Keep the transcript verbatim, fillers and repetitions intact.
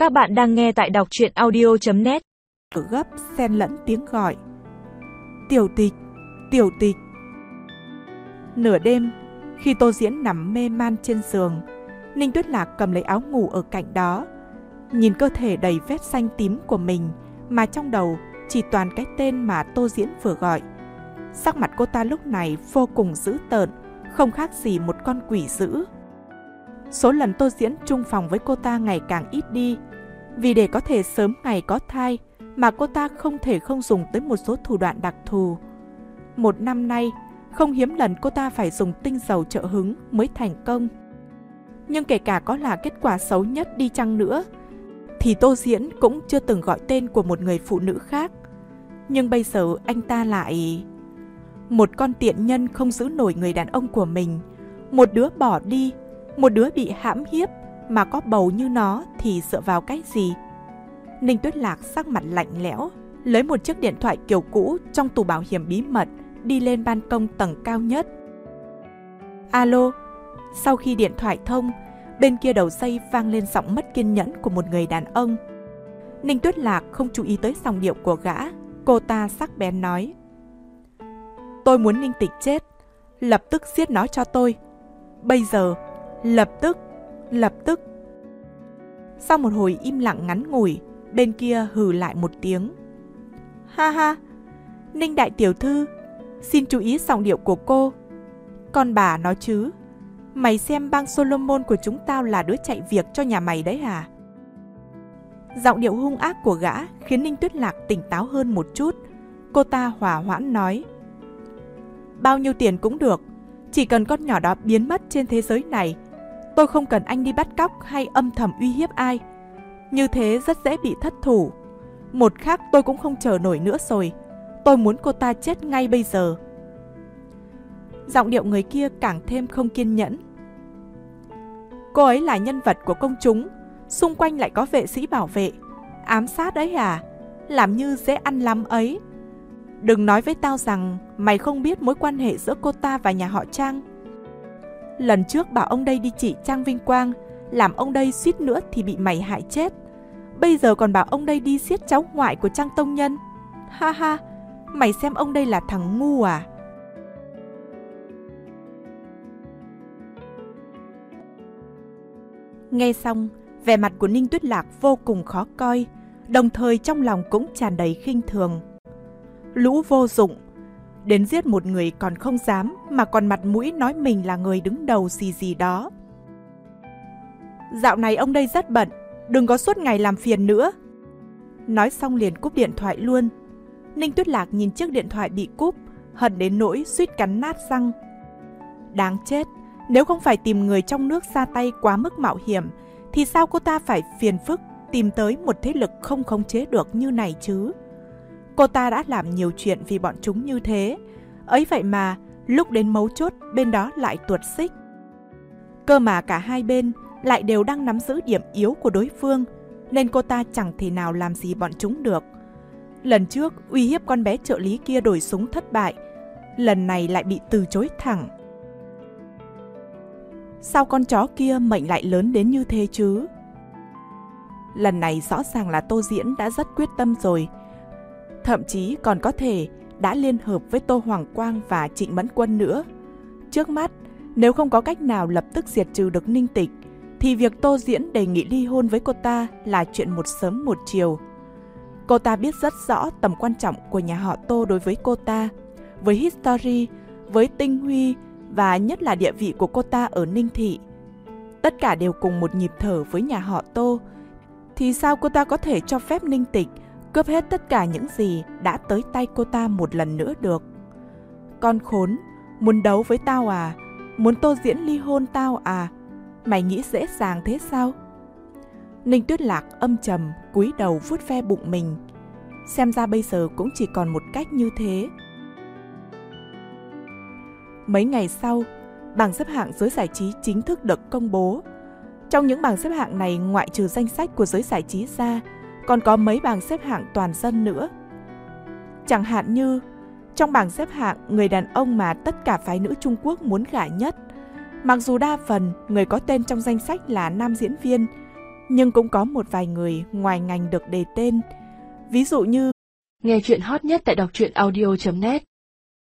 Các bạn đang nghe tại đọc truyện audio chấm net. Gấp xen lẫn tiếng gọi. Tiểu Tịch, Tiểu Tịch. Nửa đêm, khi Tô Diễn nằm mê man trên giường, Ninh Tuyết Lạc cầm lấy áo ngủ ở cạnh đó, nhìn cơ thể đầy vết xanh tím của mình mà trong đầu chỉ toàn cái tên mà Tô Diễn vừa gọi. Sắc mặt cô ta lúc này vô cùng dữ tợn, không khác gì một con quỷ dữ. Số lần Tô Diễn chung phòng với cô ta ngày càng ít đi, vì để có thể sớm ngày có thai mà cô ta không thể không dùng tới một số thủ đoạn đặc thù. Một năm nay, không hiếm lần cô ta phải dùng tinh dầu trợ hứng mới thành công. Nhưng kể cả có là kết quả xấu nhất đi chăng nữa, thì Tô Diễn cũng chưa từng gọi tên của một người phụ nữ khác. Nhưng bây giờ anh ta lại... Một con tiện nhân không giữ nổi người đàn ông của mình, một đứa bỏ đi, một đứa bị hãm hiếp mà có bầu như nó thì dựa vào cái gì? Ninh Tuyết Lạc sắc mặt lạnh lẽo, lấy một chiếc điện thoại kiểu cũ trong tủ bảo hiểm bí mật, đi lên ban công tầng cao nhất. Alo. Sau khi điện thoại thông, bên kia đầu dây vang lên giọng mất kiên nhẫn của một người đàn ông. Ninh Tuyết Lạc không chú ý tới giọng điệu của gã, cô ta sắc bén nói: Tôi muốn Ninh Tịch chết, lập tức giết nó cho tôi. Bây giờ, lập tức, lập tức. Sau một hồi im lặng ngắn ngủi, bên kia hừ lại một tiếng. Ha ha, Ninh đại tiểu thư, xin chú ý giọng điệu của cô. Con bà nói chứ, mày xem bang Solomon của chúng tao là đứa chạy việc cho nhà mày đấy hả? Giọng điệu hung ác của gã khiến Ninh Tuyết Lạc tỉnh táo hơn một chút. Cô ta hòa hoãn nói: Bao nhiêu tiền cũng được, chỉ cần con nhỏ đó biến mất trên thế giới này. Tôi không cần anh đi bắt cóc hay âm thầm uy hiếp ai. Như thế rất dễ bị thất thủ. Một khắc tôi cũng không chờ nổi nữa rồi. Tôi muốn cô ta chết ngay bây giờ. Giọng điệu người kia càng thêm không kiên nhẫn. Cô ấy là nhân vật của công chúng, xung quanh lại có vệ sĩ bảo vệ. Ám sát ấy à? Làm như dễ ăn lắm ấy. Đừng nói với tao rằng mày không biết mối quan hệ giữa cô ta và nhà họ Trang. Lần trước bảo ông đây đi trị Trang Vinh Quang, làm ông đây suýt nữa thì bị mày hại chết. Bây giờ còn bảo ông đây đi giết cháu ngoại của Trang Tông Nhân. Ha ha, mày xem ông đây là thằng ngu à? Nghe xong, vẻ mặt của Ninh Tuyết Lạc vô cùng khó coi, đồng thời trong lòng cũng tràn đầy khinh thường. Lũ vô dụng, đến giết một người còn không dám, mà còn mặt mũi nói mình là người đứng đầu gì gì đó. Dạo này ông đây rất bận, đừng có suốt ngày làm phiền nữa. Nói xong liền cúp điện thoại luôn. Ninh Tuyết Lạc nhìn chiếc điện thoại bị cúp, hận đến nỗi suýt cắn nát răng. Đáng chết, nếu không phải tìm người trong nước ra tay quá mức mạo hiểm, thì sao cô ta phải phiền phức tìm tới một thế lực không khống chế được như này chứ? Cô ta đã làm nhiều chuyện vì bọn chúng như thế, ấy vậy mà lúc đến mấu chốt bên đó lại tuột xích. Cơ mà cả hai bên lại đều đang nắm giữ điểm yếu của đối phương, nên cô ta chẳng thể nào làm gì bọn chúng được. Lần trước uy hiếp con bé trợ lý kia đổi súng thất bại, lần này lại bị từ chối thẳng. Sao con chó kia mệnh lại lớn đến như thế chứ? Lần này rõ ràng là Tô Diễn đã rất quyết tâm rồi, thậm chí còn có thể đã liên hợp với Tô Hoàng Quang và Trịnh Mẫn Quân nữa. Trước mắt, nếu không có cách nào lập tức diệt trừ được Ninh Tịch, thì việc Tô Diễn đề nghị ly hôn với cô ta là chuyện một sớm một chiều. Cô ta biết rất rõ tầm quan trọng của nhà họ Tô đối với cô ta, với History, với Tinh Huy và nhất là địa vị của cô ta ở Ninh Thị. Tất cả đều cùng một nhịp thở với nhà họ Tô, thì sao cô ta có thể cho phép Ninh Tịch cướp hết tất cả những gì đã tới tay cô ta một lần nữa được? Con khốn, muốn đấu với tao à? Muốn Tô Diễn ly hôn tao à? Mày nghĩ dễ dàng thế sao? Ninh Tuyết Lạc âm trầm cúi đầu vuốt ve bụng mình. Xem ra bây giờ cũng chỉ còn một cách như thế. Mấy ngày sau, bảng xếp hạng giới giải trí chính thức được công bố. Trong những bảng xếp hạng này, ngoại trừ danh sách của giới giải trí ra, còn có mấy bảng xếp hạng toàn dân nữa. Chẳng hạn như trong bảng xếp hạng người đàn ông mà tất cả phái nữ Trung Quốc muốn gả nhất, mặc dù đa phần người có tên trong danh sách là nam diễn viên, Nhưng cũng có một vài người ngoài ngành được đề tên, ví dụ như Nghe chuyện hot nhất tại đọc truyện audio chấm net.